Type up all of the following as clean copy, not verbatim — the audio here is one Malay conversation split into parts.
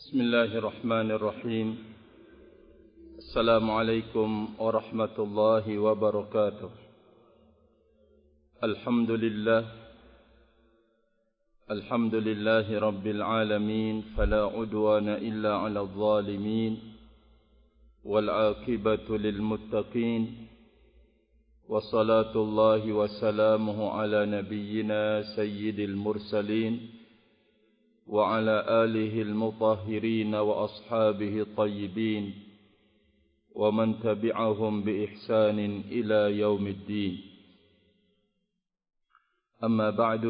Bismillahirrahmanirrahim. Assalamualaikum warahmatullahi wabarakatuh. Alhamdulillahi rabbil alamin. Fala udwana illa ala zalimin. Wal aqibatu lil muttaqin. Wassalatullahi wassalamuhu ala nabiyyina sayyidil mursalin وعلى آله المطهرين وأصحابه الطيبين ومن تبعهم بإحسان إلى يوم الدين. أما بعد,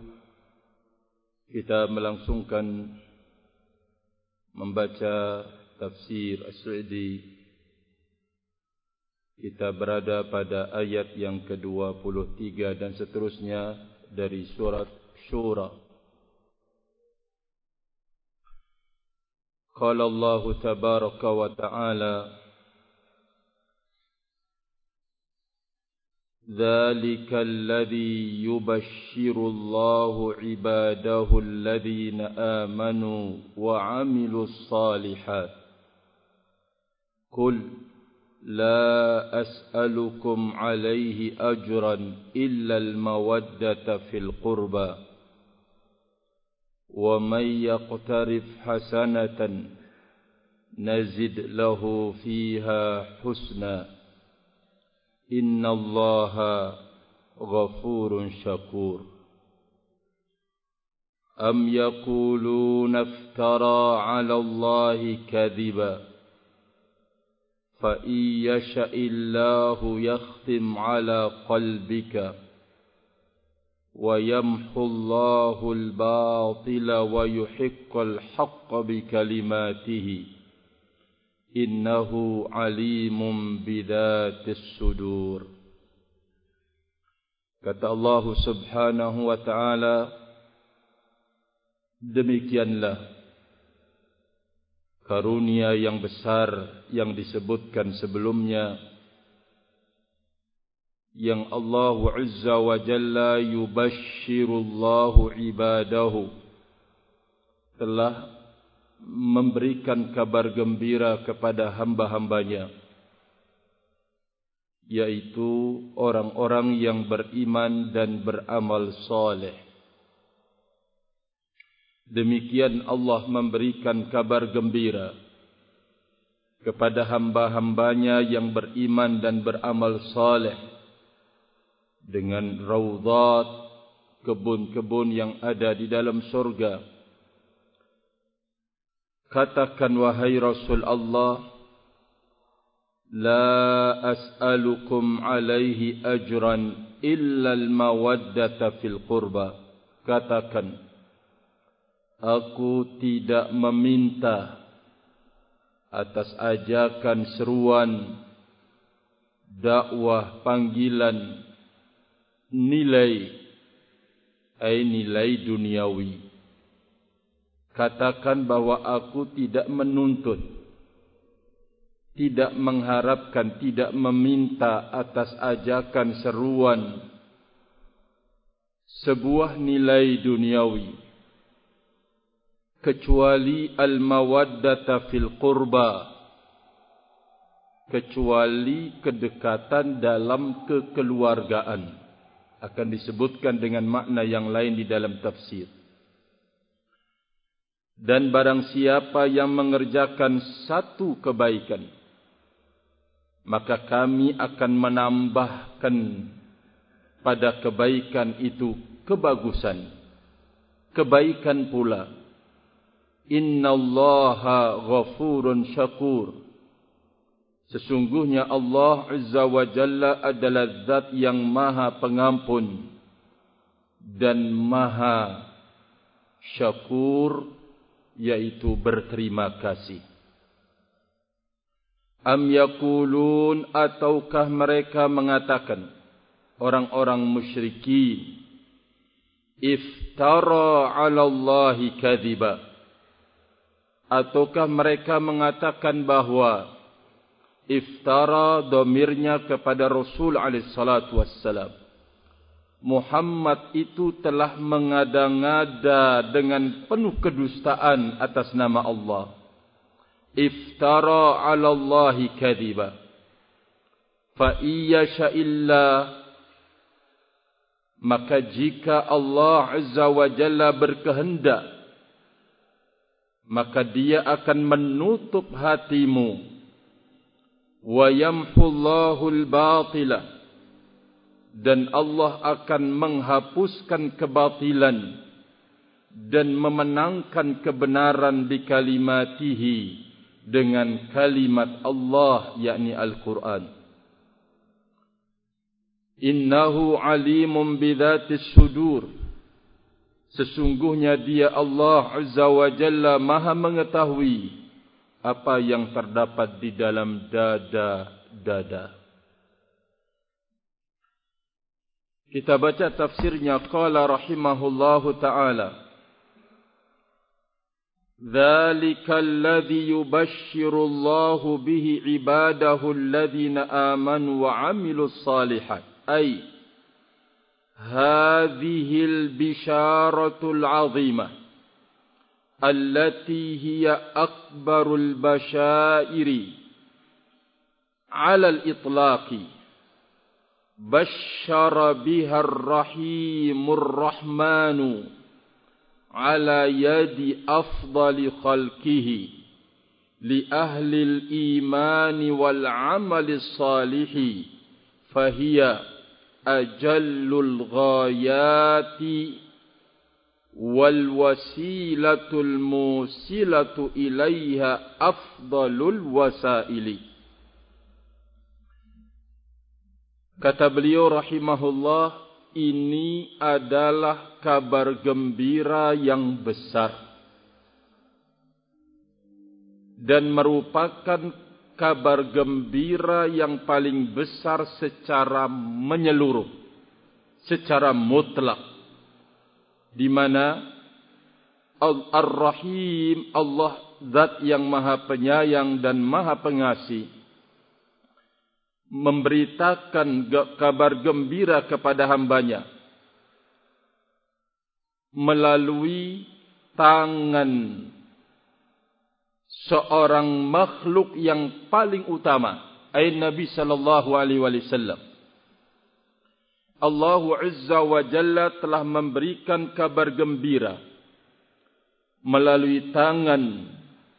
kita melangsungkan membaca tafsir As-Sa'di. Kita berada pada ayat yang ke-23 dan seterusnya dari surat Syura. قال الله تبارك وتعالى ذلك الذي يبشر الله عباده الذين آمنوا وعملوا الصالحات قل لا أسألكم عليه أجرا إلا المودة في القربى ومن يقترف حسنة نزد له فيها حسنا إن الله غفور شكور أم يقولون افترى على الله كذبا فإن يشاء الله يختم على قلبك وَيَمْحُ اللَّهُ الْبَاطِلَ وَيُحِقُّ الْحَقَّ بِكَلِمَاتِهِ إِنَّهُ عَلِيمٌ بِذَاتِ الصُّدُورِ. Kata Allah Subhanahu wa ta'ala, demikianlah karunia yang besar yang disebutkan sebelumnya, yang Allah Azza wa Jalla yubashshirullahu ibadahu, telah memberikan kabar gembira kepada hamba-hambanya, yaitu orang-orang yang beriman dan beramal saleh. Demikian Allah memberikan kabar gembira kepada hamba-hambanya yang beriman dan beramal saleh dengan raudhat, kebun-kebun yang ada di dalam surga. Katakan wahai Rasul Allah, la as'alukum alaihi ajran illa al-mawaddata fil qurba. Katakan, aku tidak meminta atas ajakan seruan, dakwah, panggilan, nilai duniawi. Katakan bahwa aku tidak menuntut, tidak mengharapkan, tidak meminta atas ajakan seruan sebuah nilai duniawi, kecuali al-mawaddata fil qurba, kecuali kedekatan dalam kekeluargaan. Akan disebutkan dengan makna yang lain di dalam tafsir. Dan barang siapa yang mengerjakan satu kebaikan, maka kami akan menambahkan pada kebaikan itu kebagusan, kebaikan pula. Innallaha ghafurun syakur. Sesungguhnya Allah Azza wa Jalla adalah zat yang maha pengampun dan maha syakur, yaitu berterima kasih. Am yaqulun, ataukah mereka mengatakan, orang-orang musyrikin, iftara 'ala Allahi kadhiba, ataukah mereka mengatakan bahwa iftara domirnya kepada Rasul alaihissalatu wassalam, Muhammad itu telah mengada-ngada dengan penuh kedustaan atas nama Allah. Iftara 'ala Allahi kadhiba. Fa iyasha illa, maka jika Allah Azza wa Jalla berkehendak, maka Dia akan menutup hatimu. Wa yamhullahu al-batila, dan Allah akan menghapuskan kebatilan dan memenangkan kebenaran bi kalimatihi, dengan kalimat Allah, yakni Al-Quran. Innahu alimun bidhatis sudur, sesungguhnya Dia Allah Azza wa Jalla maha mengetahui apa yang terdapat di dalam dada-dada. Kita baca tafsirnya. Qala rahimahullahu ta'ala, Dzalika alladhi yubashshiru Allahu bihi ibadahu alladhina amanu wa 'amilus shalihat. Ay hadhil bisharatul 'azimah allati hiya akbarul basyairi 'ala al-itlaqi. Bashshara biha ar-rahimur rahmanu ala yadi afdali khalqihi li ahli al-imani wal amali salihi, fahiya ajallul ghayati wal wasilatul musilatu ilaiha afdalul wasaili. Kata beliau rahimahullah, ini adalah kabar gembira yang besar dan merupakan kabar gembira yang paling besar secara menyeluruh, secara mutlak, di mana Ar-Rahim, Allah Zat yang Maha Penyayang dan Maha Pengasih, memberitakan kabar gembira kepada hambanya melalui tangan seorang makhluk yang paling utama, ay Nabi sallallahu alaihi wasallam. Allah Azza wa Jalla telah memberikan kabar gembira melalui tangan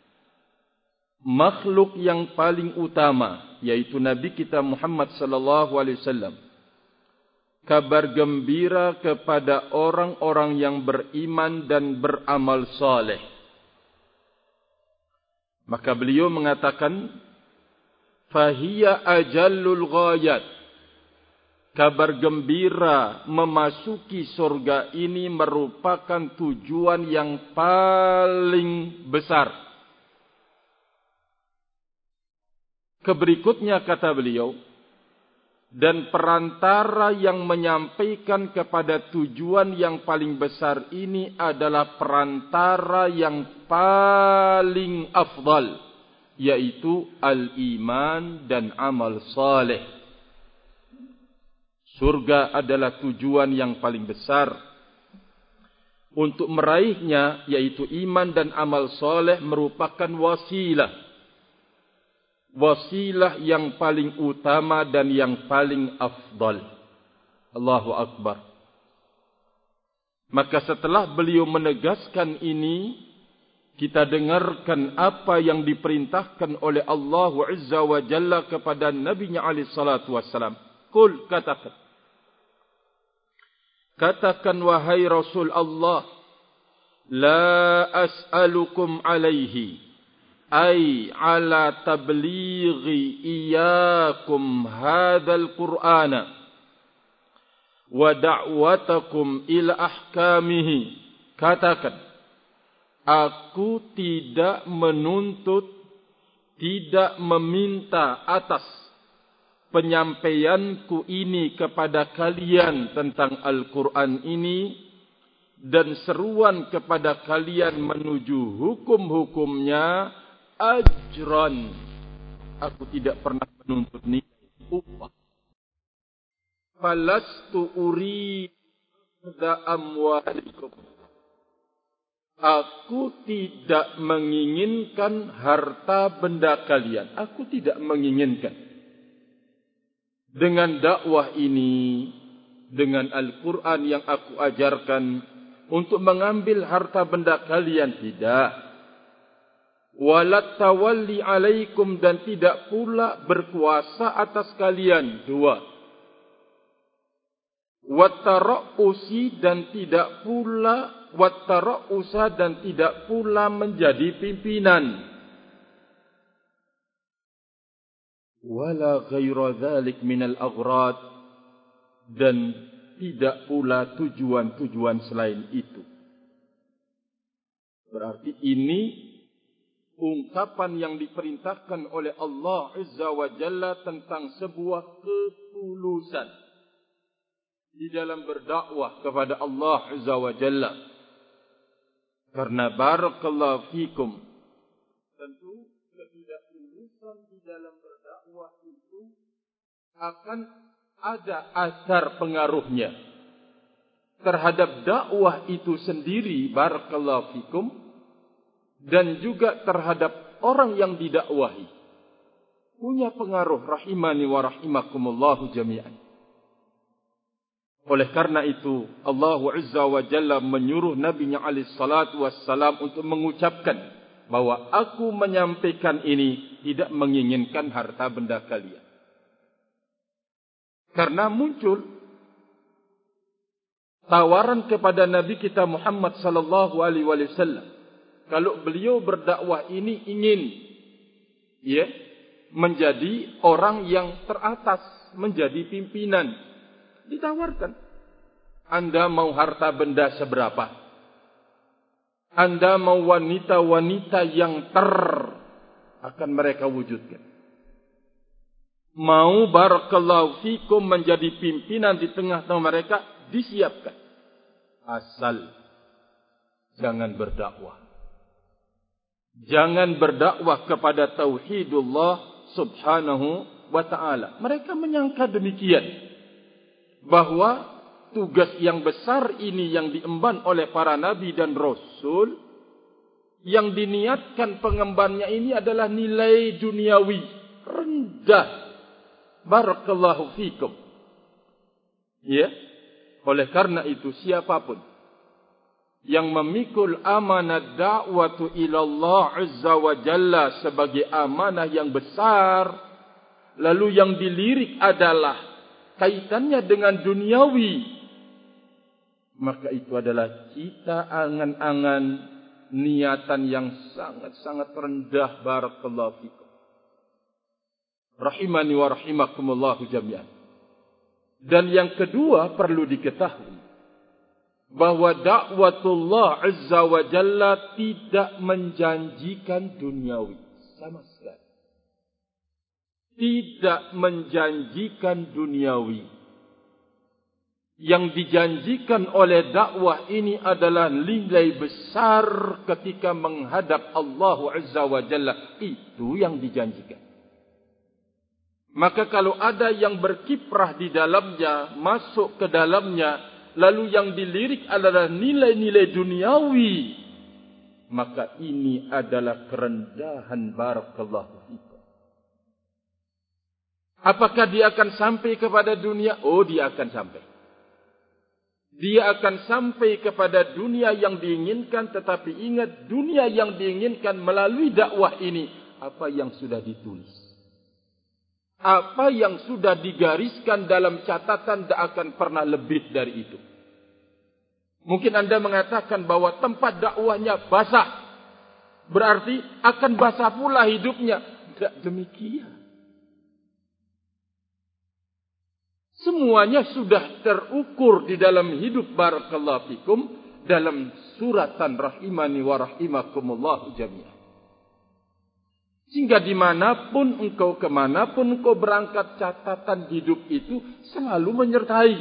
makhluk yang paling utama, yaitu Nabi kita Muhammad sallallahu alaihi wasallam. Kabar gembira kepada orang-orang yang beriman dan beramal saleh. Maka beliau mengatakan, fahiya ajallul ghayat. Kabar gembira memasuki surga ini merupakan tujuan yang paling besar. Keberikutnya kata beliau, dan perantara yang menyampaikan kepada tujuan yang paling besar ini adalah perantara yang paling afdal, yaitu al-iman dan amal saleh. Surga adalah tujuan yang paling besar. Untuk meraihnya, yaitu iman dan amal saleh, merupakan wasilah. Wasilah yang paling utama dan yang paling afdal. Allahu Akbar. Maka setelah beliau menegaskan ini, kita dengarkan apa yang diperintahkan oleh Allah Azza wa Jalla kepada Nabi-Nya alaihi salatu wassalam. Qul, katakan. Katakan wahai Rasul Allah, la as'alukum alaihi, ay ala tablighi iyyakum hadzal qur'ana wa da'watakum ila ahkamihi. Katakan, aku tidak menuntut, tidak meminta atas penyampaianku ini kepada kalian tentang Al-Quran ini dan seruan kepada kalian menuju hukum-hukumnya ajran. Aku tidak pernah menuntut nilai upah. falastu uridu amwalikum. Aku tidak menginginkan harta benda kalian. Aku tidak menginginkan. Dengan dakwah ini, dengan Al-Quran yang aku ajarkan, untuk mengambil harta benda kalian, tidak. Walat tawalli alaikum, dan tidak pula berkuasa atas kalian. 2. Wattara'usi, dan tidak pula wattara'usa, dan tidak pula menjadi pimpinan. Wala ghaira dzalik minal aghrad, dan tidak pula tujuan-tujuan selain itu. Berarti ini ungkapan yang diperintahkan oleh Allah Azza wa Jalla tentang sebuah ketulusan di dalam berdakwah kepada Allah Azza wa Jalla. Karena barakallahu fikum, tentu ketidaktulusan di dalam berdakwah itu akan ada asar pengaruhnya terhadap dakwah itu sendiri, barakallahu fikum, dan juga terhadap orang yang didakwahi. Punya pengaruh, rahimani wa rahimakumullahu jami'an. Oleh karena itu, Allah Azza wa Jalla menyuruh Nabi-Nya alaihi salatu wassalam untuk mengucapkan bahwa aku menyampaikan ini tidak menginginkan harta benda kalian. Karena muncul tawaran kepada Nabi kita Muhammad sallallahu alaihi wasallam, kalau beliau berdakwah ini ingin menjadi orang yang teratas, menjadi pimpinan. Ditawarkan, Anda mau harta benda seberapa? Anda mau wanita-wanita yang akan mereka wujudkan. Mau barakallahu fikum menjadi pimpinan di tengah-tengah mereka, disiapkan. Asal jangan berdakwah. Jangan berdakwah kepada tauhidullah subhanahu wa ta'ala. Mereka menyangka demikian, bahwa tugas yang besar ini yang diemban oleh para nabi dan rasul, yang diniatkan pengembannya ini adalah nilai duniawi rendah. Barakallahu fikum. Oleh karena itu, siapapun yang memikul amanah da'watu ilallah azza wa jalla sebagai amanah yang besar, lalu yang dilirik adalah kaitannya dengan duniawi, maka itu adalah cita angan-angan niatan yang sangat-sangat rendah. Barakallahu fikum, rahimani wa rahimakumullahu jami'an. Dan yang kedua, perlu diketahui bahwa dakwatullah azza wa jalla tidak menjanjikan duniawi sama sekali. Tidak menjanjikan duniawi. Yang dijanjikan oleh dakwah ini adalah nilai besar ketika menghadap Allah Azza wa Jalla. Itu yang dijanjikan. Maka kalau ada yang berkiprah di dalamnya, masuk ke dalamnya, lalu yang dilirik adalah nilai-nilai duniawi, maka ini adalah kerendahan. Barakallahu fikum. Apakah dia akan sampai kepada dunia? Oh, dia akan sampai. Dia akan sampai kepada dunia yang diinginkan, tetapi ingat, dunia yang diinginkan melalui dakwah ini, apa yang sudah ditulis, apa yang sudah digariskan dalam catatan, tidak akan pernah lebih dari itu. Mungkin Anda mengatakan bahwa tempat dakwahnya basah, berarti akan basah pula hidupnya. Tidak demikian. Semuanya sudah terukur di dalam hidup, barakallahu fikum, dalam suratan rahimani wa rahimakumullah jami'an. Sehingga dimanapun engkau, kemanapun engkau berangkat, catatan hidup itu selalu menyertai.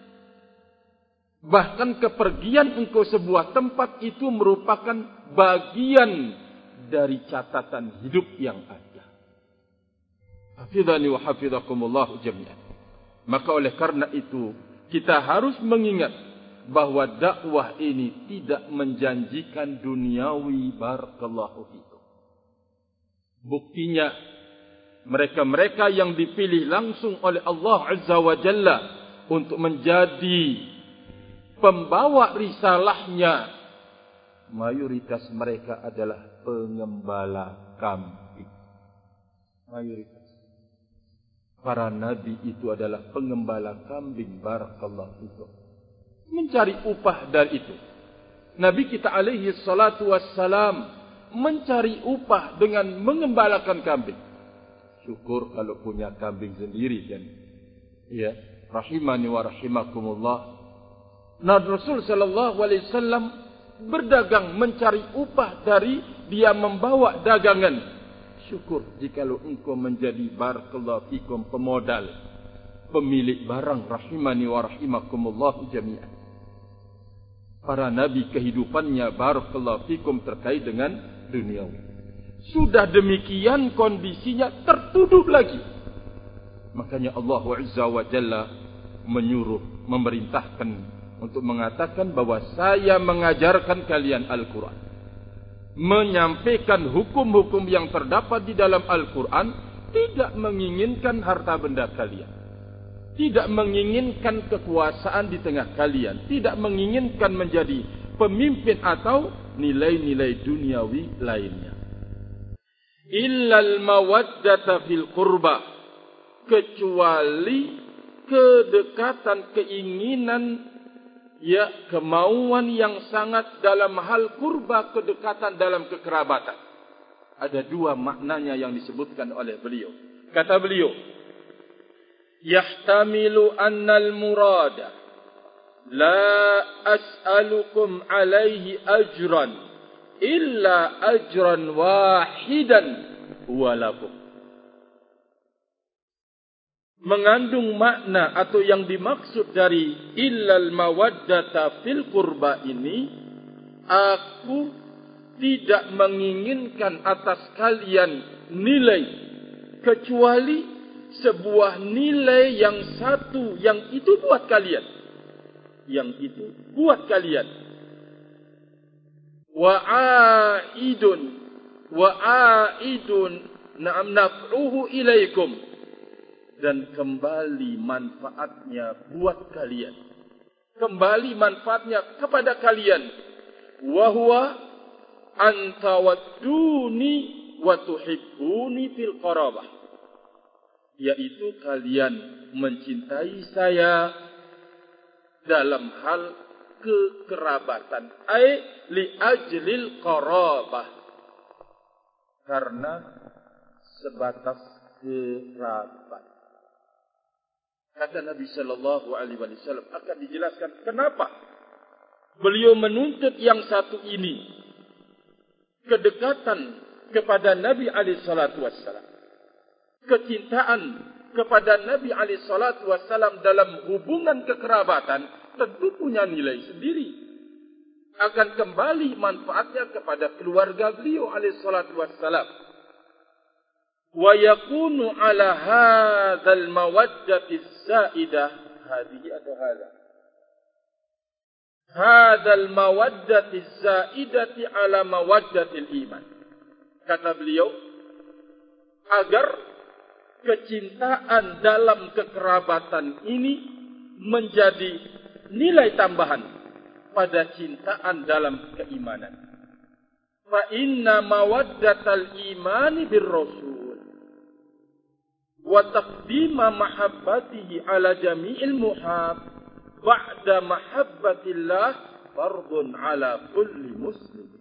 Bahkan kepergian engkau sebuah tempat itu merupakan bagian dari catatan hidup yang ada. Hafidhani wa hafidhakumullah jami'an. Maka oleh karena itu, kita harus mengingat bahwa dakwah ini tidak menjanjikan duniawi. Barakallahu fikum. Buktinya, mereka-mereka yang dipilih langsung oleh Allah Azza wa Jalla untuk menjadi pembawa risalahnya, mayoritas mereka adalah pengembala kambing. Mayoritas. Para nabi itu adalah pengembala kambing. Barakallahu fikum. Mencari upah dari itu. Nabi kita alaihi salatu wassalam mencari upah dengan mengembalakan kambing. Syukur kalau punya kambing sendiri kan. Ya, rahimani wa rahimakumullah. Nah, Rasul sallallahu alaihi wasallam berdagang mencari upah dari dia membawa dagangan. Syukur jikalau engkau menjadi barakallahu fikum pemodal, pemilik barang, rahimani wa rahimakumullah jami'an. Para nabi kehidupannya barakallahu fikum terkait dengan duniawi. Sudah demikian kondisinya tertuduh lagi. Makanya Allah Azza wa Jalla menyuruh, memerintahkan untuk mengatakan bahwa saya mengajarkan kalian Al-Quran, menyampaikan hukum-hukum yang terdapat di dalam Al-Quran, tidak menginginkan harta benda kalian, tidak menginginkan kekuasaan di tengah kalian, tidak menginginkan menjadi pemimpin atau nilai-nilai duniawi lainnya. Illal mawaddata fil qurba, kecuali kedekatan, keinginan, ya, kemauan yang sangat dalam hal kurba, kedekatan dalam kekerabatan. Ada dua maknanya yang disebutkan oleh beliau. Kata beliau, yahtamilu annal murada la as'alukum alaihi ajran illa ajran wahidan walakum. Mengandung makna atau yang dimaksud dari illal mawaddata fil qurba ini, aku tidak menginginkan atas kalian nilai kecuali sebuah nilai yang satu, yang itu buat kalian, yang itu buat kalian. Wa'aidun na'am naf'uhu ilaikum, dan kembali manfaatnya buat kalian, kembali manfaatnya kepada kalian. Wa huwa antawadduni wa tuhibbuni fil qarabah, yaitu kalian mencintai saya dalam hal kekerabatan, ai li ajlil qarabah, karena sebatas kerabat. Kata Nabi sallallahu alaihi wasallam, akan dijelaskan kenapa beliau menuntut yang satu ini, kedekatan kepada Nabi alaihi salatu wasallam, kecintaan kepada Nabi alaihi salatu wasallam dalam hubungan kekerabatan tentu punya nilai sendiri. Akan kembali manfaatnya kepada keluarga beliau alaihi salatu wasallam. Wa yakunu ala hadzal mawaddati zaidah, hadhihi atau hadza, hadzal mawaddati zaidati ala mawaddatil iman. Kata beliau, agar kecintaan dalam kekerabatan ini menjadi nilai tambahan pada cintaan dalam keimanan. Fa inna mawaddatal imani bir rasul wa taqdima mahabbatihi ala jami'il muhab ba'da mahabbatillah fardun ala kulli muslim.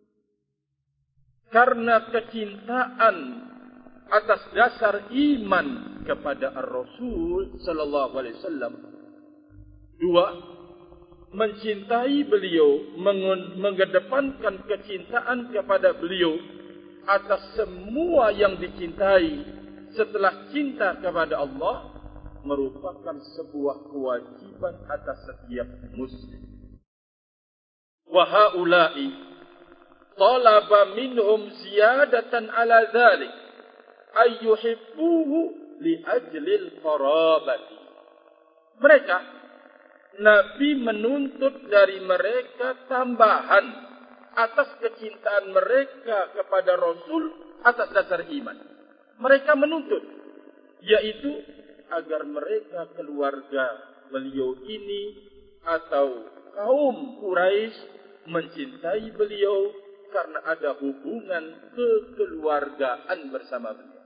Karena kecintaan atas dasar iman kepada Ar-Rasul sallallahu alaihi wasallam, dua, mencintai beliau, mengedepankan kecintaan kepada beliau atas semua yang dicintai setelah cinta kepada Allah, merupakan sebuah kewajiban atas setiap muslim. Wa haula'i talaba minhum ziyadatan ala dhalik ay yuhibbuhu li ajlil qarabati. mereka, Nabi menuntut dari mereka tambahan atas kecintaan mereka kepada Rasul atas dasar iman. Mereka menuntut, yaitu agar mereka keluarga beliau ini atau kaum Quraisy mencintai beliau karena ada hubungan kekeluargaan bersama beliau.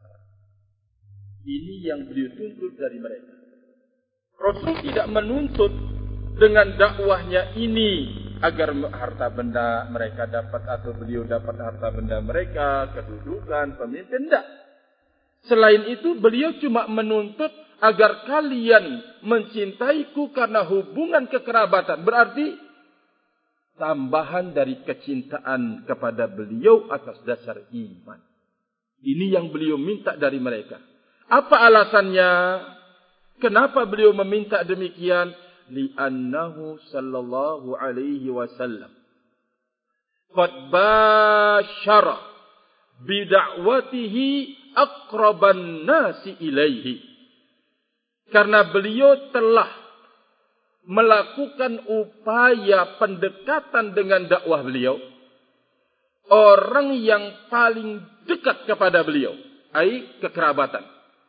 Ini yang beliau tuntut dari mereka. Rasul tidak menuntut dengan dakwahnya ini agar harta benda mereka dapat atau beliau dapat harta benda mereka, kedudukan, pemimpin, tidak. Selain itu, beliau cuma menuntut agar kalian mencintaiku karena hubungan kekerabatan. Berarti tambahan dari kecintaan kepada beliau atas dasar iman. Ini yang beliau minta dari mereka. Apa alasannya? Kenapa beliau meminta demikian? Li'annahu sallallahu alaihi wasallam qad basyara bida'watihi aqraban nasi ilaihi. Karena beliau telah melakukan upaya pendekatan dengan dakwah beliau, orang yang paling dekat kepada beliau, ai kekerabatan.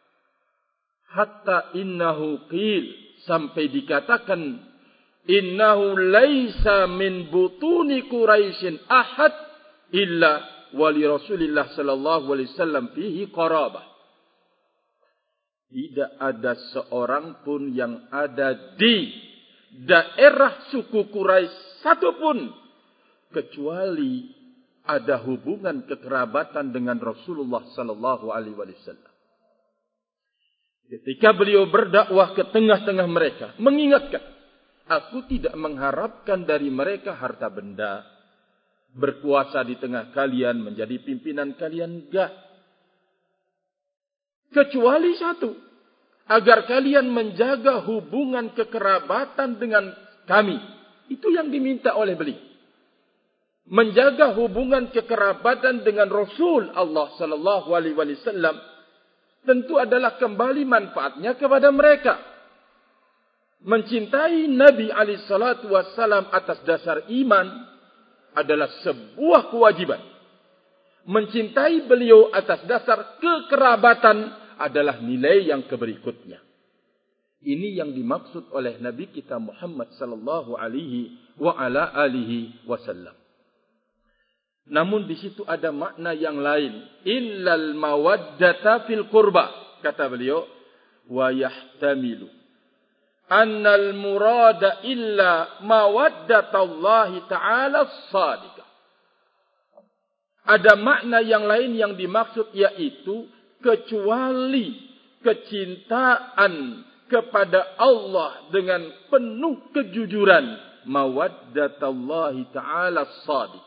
Hatta innahu qil, sampai dikatakan innahu laisa min butuni Quraisyin ahad illa wali Rasulillah sallallahu alaihi wasallam fihi qarabah. Tidak ada seorang pun yang ada di daerah suku Quraisy satupun kecuali ada hubungan kekerabatan dengan Rasulullah sallallahu alaihi wasallam. Ketika beliau berdakwah ke tengah-tengah mereka, mengingatkan, aku tidak mengharapkan dari mereka harta benda, berkuasa di tengah kalian, menjadi pimpinan kalian, enggak. Kecuali satu, agar kalian menjaga hubungan kekerabatan dengan kami. Itu yang diminta oleh beliau. Menjaga hubungan kekerabatan dengan Rasul Allah sallallahu alaihi wasallam tentu adalah kembali manfaatnya kepada mereka. Mencintai Nabi alaihi salatu wasallam atas dasar iman adalah sebuah kewajiban. Mencintai beliau atas dasar kekerabatan adalah nilai yang berikutnya. Ini yang dimaksud oleh Nabi kita Muhammad sallallahu alaihi wa ala alihi wasallam. Namun di situ ada makna yang lain. Illal mawaddata fil qurba, kata beliau, wa yahtamilu annal murada illa mawaddatallahi ta'ala as-sadiqah. Ada makna yang lain yang dimaksud, yaitu kecuali kecintaan kepada Allah dengan penuh kejujuran, mawaddatallahi ta'ala as-sadiqah.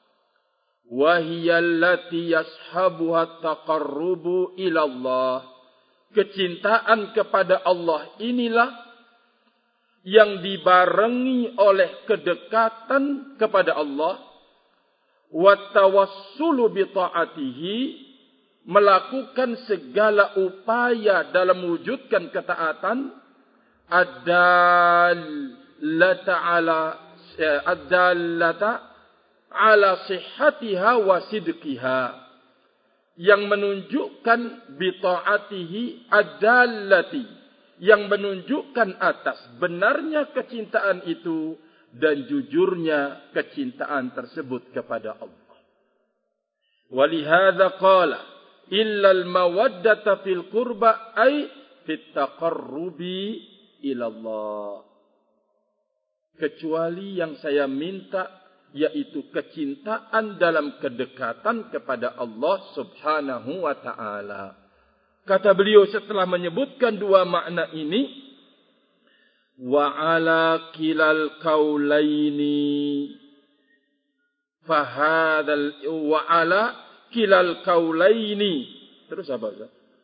Wahiyallati yashabuha taqarrubu ilallah. Kecintaan kepada Allah inilah yang dibarengi oleh kedekatan kepada Allah. Wattawassulu bita'atihi, melakukan segala upaya dalam mewujudkan ketaatan. Ad-dallata ala sihhatiha wa sidqiha, yang menunjukkan bita'atihi adallati, yang menunjukkan atas benarnya kecintaan itu dan jujurnya kecintaan tersebut kepada Allah. Walihadza qala illa al-mawaddata fil qurba ay fit taqarrubi ila Allah. Kecuali yang saya minta, yaitu kecintaan dalam kedekatan kepada Allah subhanahu wa ta'ala. Kata beliau setelah menyebutkan dua makna ini, wa ala kilal kaulaini fahadal wa ala kilal kaulaini. Terus apa?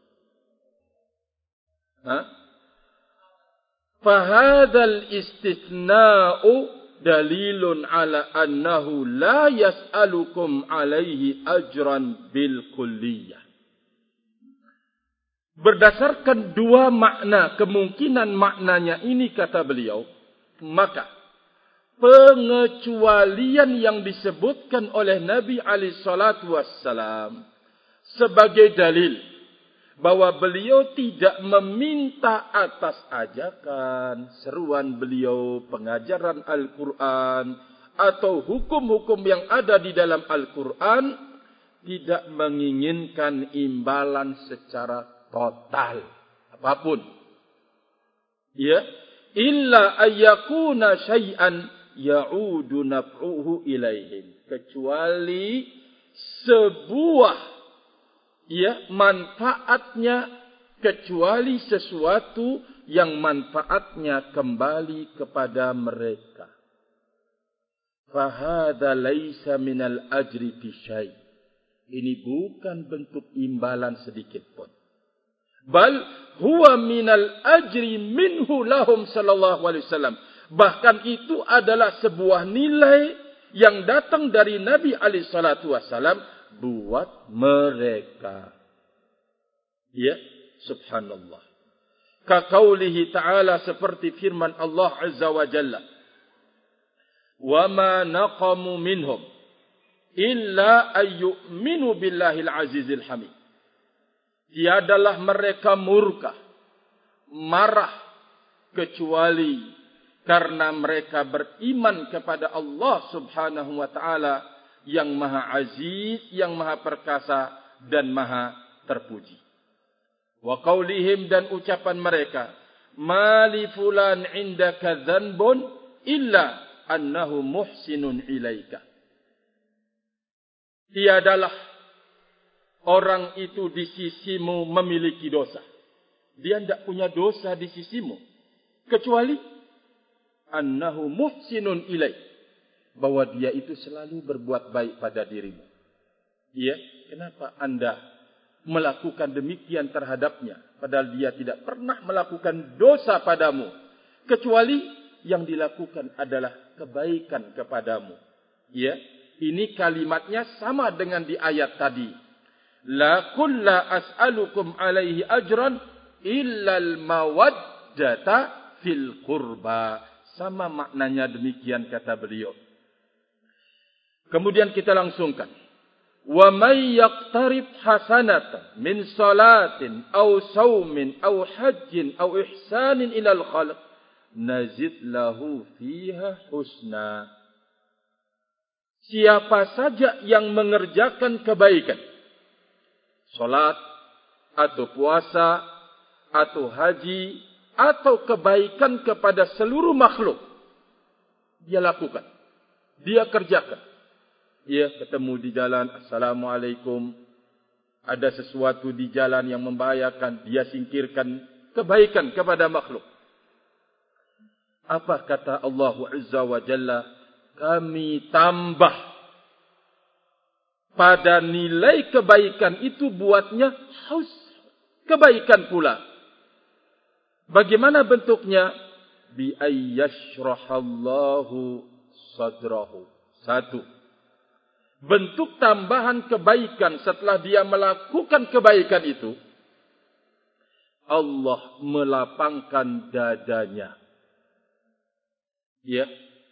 Fahadal istithna'u dalilun ala annahu la yas'alukum alaihi ajran bil kulliyah. berdasarkan dua makna, kemungkinan maknanya ini kata beliau, maka pengecualian yang disebutkan oleh Nabi alaihi salatu wassalam sebagai dalil bahwa beliau tidak meminta atas ajakan, seruan beliau, pengajaran Al-Quran, atau hukum-hukum yang ada di dalam Al-Quran, tidak menginginkan imbalan secara total, apapun. Ya, illa ayyakuna syai'an ya'udu naf'uhu ilaihim. Kecuali sebuah manfaatnya, kecuali sesuatu yang manfaatnya kembali kepada mereka. Fahada laisa minal ajri fi syai'. Ini bukan bentuk imbalan sedikit pun. Bal huwa minal ajri minhu lahum sallallahu alaihi wasallam. Bahkan itu adalah sebuah nilai yang datang dari Nabi alaihi salatu wasallam buat mereka. Ya, subhanallah. Ka qaulihi ta'ala, seperti firman Allah azza wa jalla, wa ma naqamu minhum illa ayyuminu billahil azizil hamid. Tiadalah mereka murka, marah, kecuali karena mereka beriman kepada Allah subhanahu wa ta'ala yang maha aziz, yang maha perkasa dan maha terpuji. Wa qaulihim, dan ucapan mereka, ma li fulan indaka dzanbun illa annahu muhsinun ilaika. Tiadalah orang itu di sisimu memiliki dosa. Dia tidak punya dosa di sisimu, kecuali annahu muhsinun ilaik, bahwa dia itu selalu berbuat baik pada dirimu. Ya, kenapa Anda melakukan demikian terhadapnya, padahal dia tidak pernah melakukan dosa padamu, kecuali yang dilakukan adalah kebaikan kepadamu. Ya, ini kalimatnya sama dengan di ayat tadi. La kulla as'alukum alaihi ajran illal mawaddata fil qurba. Sama maknanya demikian kata beliau. Kemudian kita langsungkan. Wa may yaqtarib hasanatan min salatin aw saumin aw hajjin aw ihsanin ilal khalq nazid lahu fiha husna. Siapa saja yang mengerjakan kebaikan, salat atau puasa atau haji atau kebaikan kepada seluruh makhluk, dia lakukan, dia kerjakan. Dia ketemu di jalan, assalamualaikum, ada sesuatu di jalan yang membahayakan, dia singkirkan, kebaikan kepada makhluk. Apa kata Allah Azza wa Jalla? Kami tambah pada nilai kebaikan itu buatnya kebaikan pula. Bagaimana bentuknya? Bi ayyashrahallahu sadrahu. Satu, bentuk tambahan kebaikan setelah dia melakukan kebaikan itu, Allah melapangkan dadanya. Ya.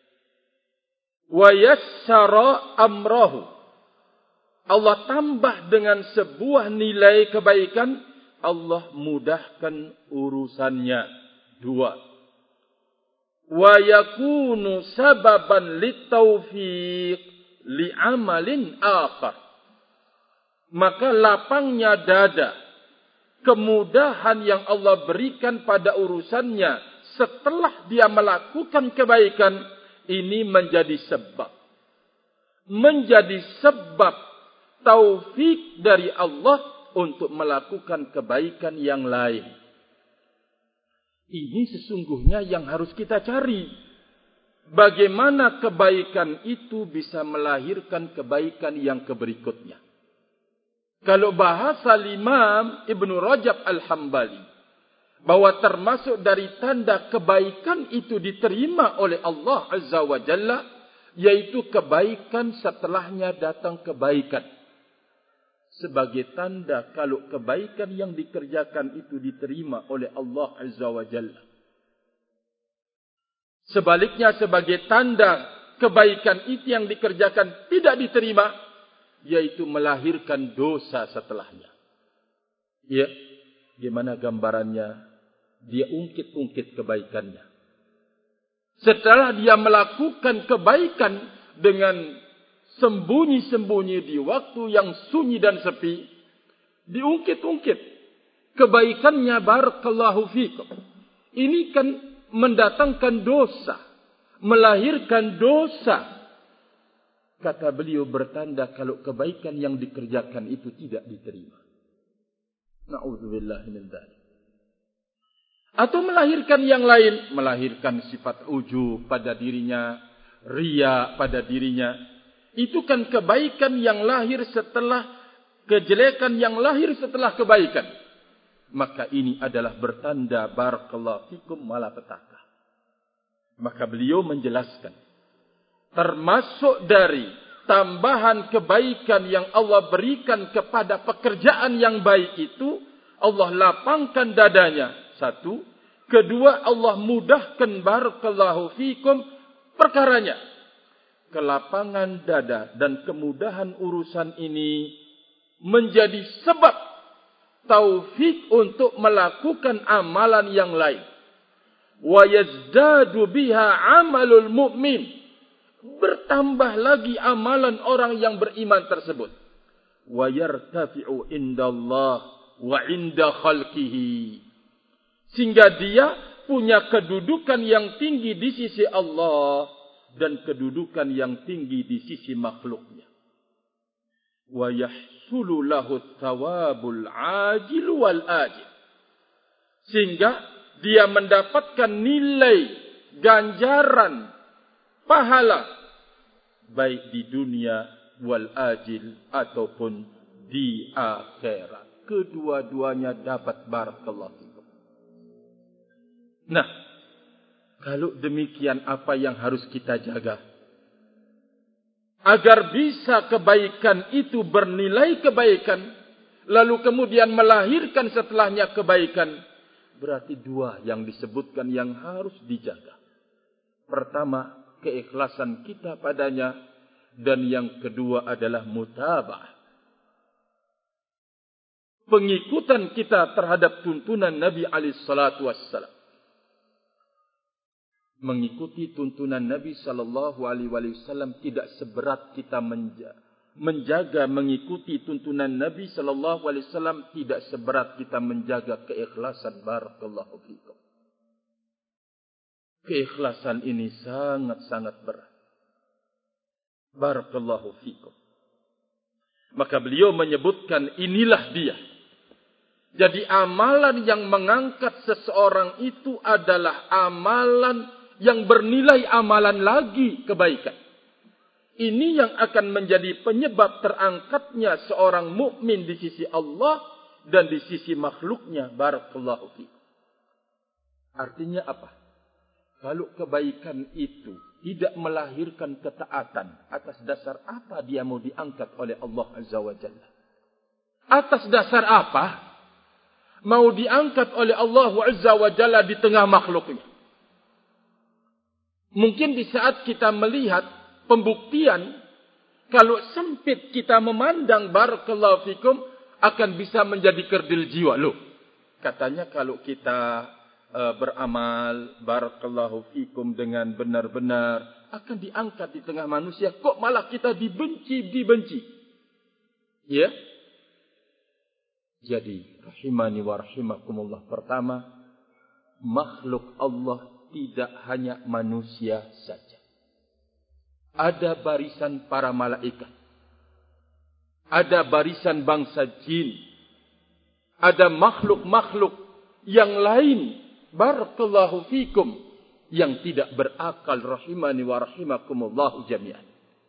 Wa yassara amrahu. Allah tambah dengan sebuah nilai kebaikan, Allah mudahkan urusannya. Dua. Wa yakunu sababan litaufiq li'amalin akhar. Maka lapangnya dada, kemudahan yang Allah berikan pada urusannya setelah dia melakukan kebaikan, ini menjadi sebab taufik dari Allah untuk melakukan kebaikan yang lain. Ini sesungguhnya yang harus kita cari. Bagaimana kebaikan itu bisa melahirkan kebaikan yang berikutnya. Kalau bahasa Imam Ibn Rajab Al-Hambali, bahwa termasuk dari tanda kebaikan itu diterima oleh Allah Azza wa Jalla, yaitu kebaikan setelahnya datang kebaikan. sebagai tanda kalau kebaikan yang dikerjakan itu diterima oleh Allah Azza wa Jalla. Sebaliknya sebagai tanda kebaikan itu yang dikerjakan tidak diterima, yaitu melahirkan dosa setelahnya. Ya, gimana gambarannya? Dia ungkit-ungkit kebaikannya. Setelah dia melakukan kebaikan dengan sembunyi-sembunyi di waktu yang sunyi dan sepi, diungkit-ungkit kebaikannya, barakallahu fikum. Ini kan mendatangkan dosa, melahirkan dosa. Kata beliau, bertanda kalau kebaikan yang dikerjakan itu tidak diterima. Na'udzubillah min dzalik. Atau melahirkan yang lain, melahirkan sifat ujub pada dirinya, riya pada dirinya. Itu kan kebaikan yang lahir setelah kejelekan yang lahir setelah kebaikan. Maka ini adalah bertanda barakallahu fikum malapetaka. Maka beliau menjelaskan, termasuk dari tambahan kebaikan yang Allah berikan kepada pekerjaan yang baik itu, Allah lapangkan dadanya. Satu. Kedua, Allah mudahkan barakallahu fikum perkaranya. Kelapangan dada dan kemudahan urusan ini menjadi sebab taufik untuk melakukan amalan yang lain. Wa yazdadu biha amalul mu'min. Bertambah lagi amalan orang yang beriman tersebut. Wa yartafi'u indallah wa inda khalqihi. Sehingga dia punya kedudukan yang tinggi di sisi Allah dan kedudukan yang tinggi di sisi makhluknya. Wa yahsulu lahu thawabul ajil wal ajil. Sehingga dia mendapatkan nilai ganjaran pahala baik di dunia wal ajil ataupun di akhirat. Kedua-duanya dapat barakallahu fikum. Nah, kalau demikian apa yang harus kita jaga? Agar bisa kebaikan itu bernilai kebaikan, lalu kemudian melahirkan setelahnya kebaikan. Berarti dua yang disebutkan yang harus dijaga. Pertama, keikhlasan kita padanya. Dan yang kedua adalah mutaba'ah. Pengikutan kita terhadap tuntunan Nabi SAW. Mengikuti tuntunan Nabi SAW tidak seberat kita menjaga mengikuti tuntunan Nabi SAW tidak seberat kita menjaga keikhlasan. Barakallahu fikum. Keikhlasan ini sangat-sangat berat. Barakallahu fikum. Maka beliau menyebutkan inilah dia. Jadi amalan yang mengangkat seseorang itu adalah amalan yang bernilai amalan lagi kebaikan. Ini yang akan menjadi penyebab terangkatnya seorang mukmin di sisi Allah dan di sisi makhluknya. Barakallahu fikum. Artinya apa? Kalau kebaikan itu tidak melahirkan ketaatan, atas dasar apa dia mau diangkat oleh Allah Azza wa Jalla? Atas dasar apa mau diangkat oleh Allah Azza wa Jalla di tengah makhluknya? Mungkin di saat kita melihat pembuktian, kalau sempit kita memandang barakallahu fikum, akan bisa menjadi kerdil jiwa. Loh, katanya kalau kita beramal barakallahu fikum dengan benar-benar akan diangkat di tengah manusia, kok malah kita dibenci. Ya. Jadi rahimani wa rahimakumullah, pertama, makhluk Allah tidak hanya manusia saja. Ada barisan para malaikat. Ada barisan bangsa jin. Ada makhluk-makhluk yang lain. Barakallahu fikum. Yang tidak berakal. Rahimani wa rahimakumullahu jami'an.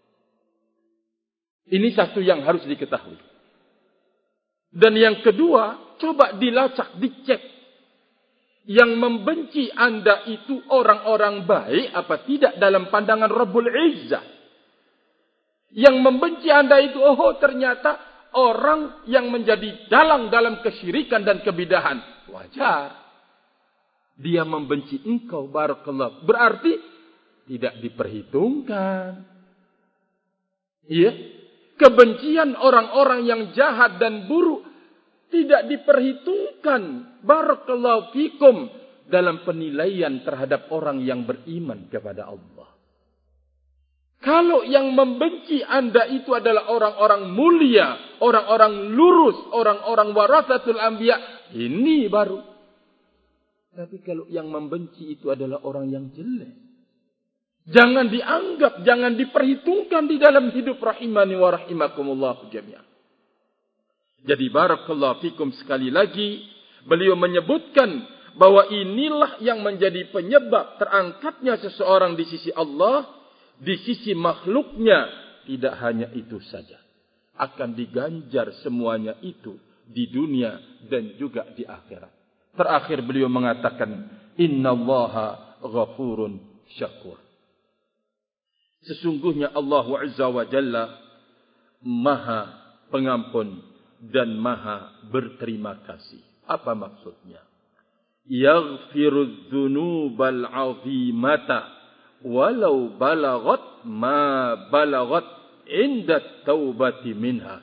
Ini satu yang harus diketahui. Dan yang kedua, coba dilacak, dicek. Yang membenci anda itu orang-orang baik apa tidak dalam pandangan Rabbul Izzah? Yang membenci anda itu, oh ternyata orang yang menjadi dalang dalam kesyirikan dan kebidahan. Wajar. Dia membenci engkau, barakallah. Berarti tidak diperhitungkan. Iya. Kebencian orang-orang yang jahat dan buruk tidak diperhitungkan. Barakallahu fikum. Dalam penilaian terhadap orang yang beriman kepada Allah. Kalau yang membenci anda itu adalah orang-orang mulia, orang-orang lurus, orang-orang warasatul anbiya, ini baru. Tapi kalau yang membenci itu adalah orang yang jelek, jangan dianggap, jangan diperhitungkan di dalam hidup rahimani wa rahimakumullah jami'an. Jadi barakallahu fikum, sekali lagi beliau menyebutkan bahwa inilah yang menjadi penyebab terangkatnya seseorang di sisi Allah, di sisi makhluknya. Tidak hanya itu saja, akan diganjar semuanya itu di dunia dan juga di akhirat. Terakhir beliau mengatakan, innallaha ghafurun syakur. Sesungguhnya Allah Azza wa Jalla maha pengampun dan maha berterima kasih. Apa maksudnya? Yaghfirudz dzunubal 'azimata walau balagat ma balagat inda taubati minha.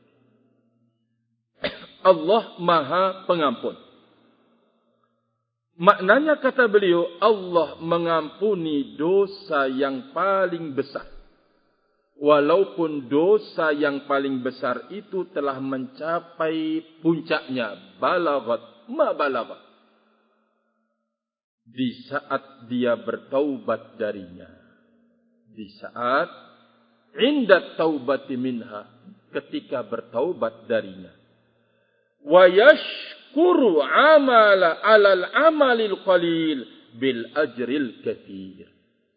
Allah maha pengampun. Maknanya kata beliau, Allah mengampuni dosa yang paling besar. Walaupun dosa yang paling besar itu telah mencapai puncaknya, balagat ma balagat. Di saat dia bertaubat darinya. Di saat inda taubati minha, ketika bertaubat darinya. Wa yashkuru amala alal amalil qalil bil ajril katsir.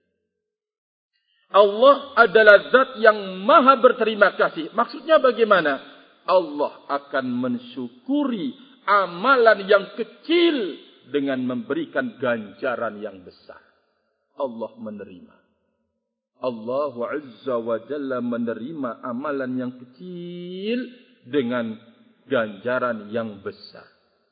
Allah adalah zat yang maha berterima kasih. Maksudnya bagaimana? Allah akan mensyukuri amalan yang kecil dengan memberikan ganjaran yang besar. Allah menerima. Allah Azza wa Jalla menerima amalan yang kecil dengan ganjaran yang besar.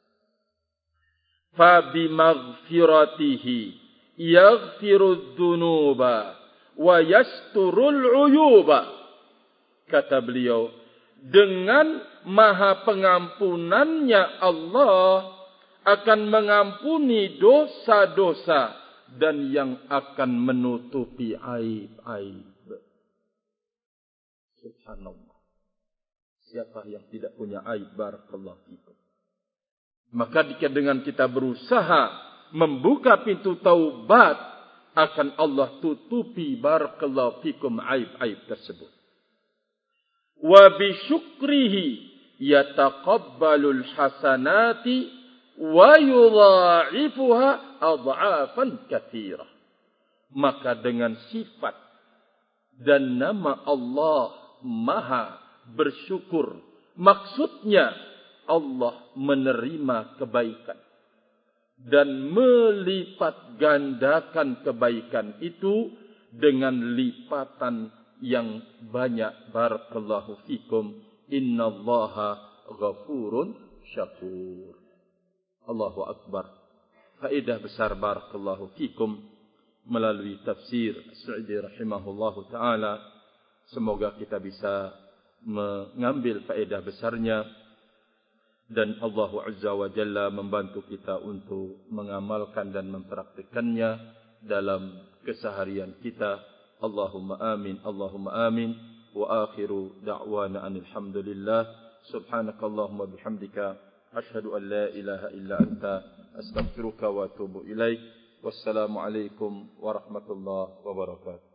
Fa bimaghfiratihi yaghfirudz dzunuba wa yasturul uyuba. Kata beliau, dengan maha pengampunannya Allah akan mengampuni dosa-dosa dan yang akan menutupi aib-aib. Subhanallah. Siapa yang tidak punya aib? Barakallahu fikum. Maka dengan kita berusaha membuka pintu taubat, akan Allah tutupi barakallahu fikum aib-aib tersebut. Wa bisyukrihi yataqabbalul hasanati wa yudha'ifuha adha'afan katsirah. Maka dengan sifat dan nama Allah Maha bersyukur, maksudnya Allah menerima kebaikan dan melipat gandakan kebaikan itu dengan lipatan yang banyak. Barakallahu fikum, innallaha ghafurun syakur. Allahu Akbar. Faedah besar barakallahu fikum melalui tafsir As-Sa'di rahimahullahu ta'ala. Semoga kita bisa mengambil faedah besarnya. Dan Allah Azza wa Jalla membantu kita untuk mengamalkan dan mempraktikannya dalam keseharian kita. Allahumma amin, Allahumma amin. Wa akhiru da'wana anilhamdulillah. Subhanakallahumma bihamdika. Ashhadu an la ilaha illa anta astaghfiruka wa atubu ilaik. Wassalamu alaikum warahmatullahi wabarakatuh.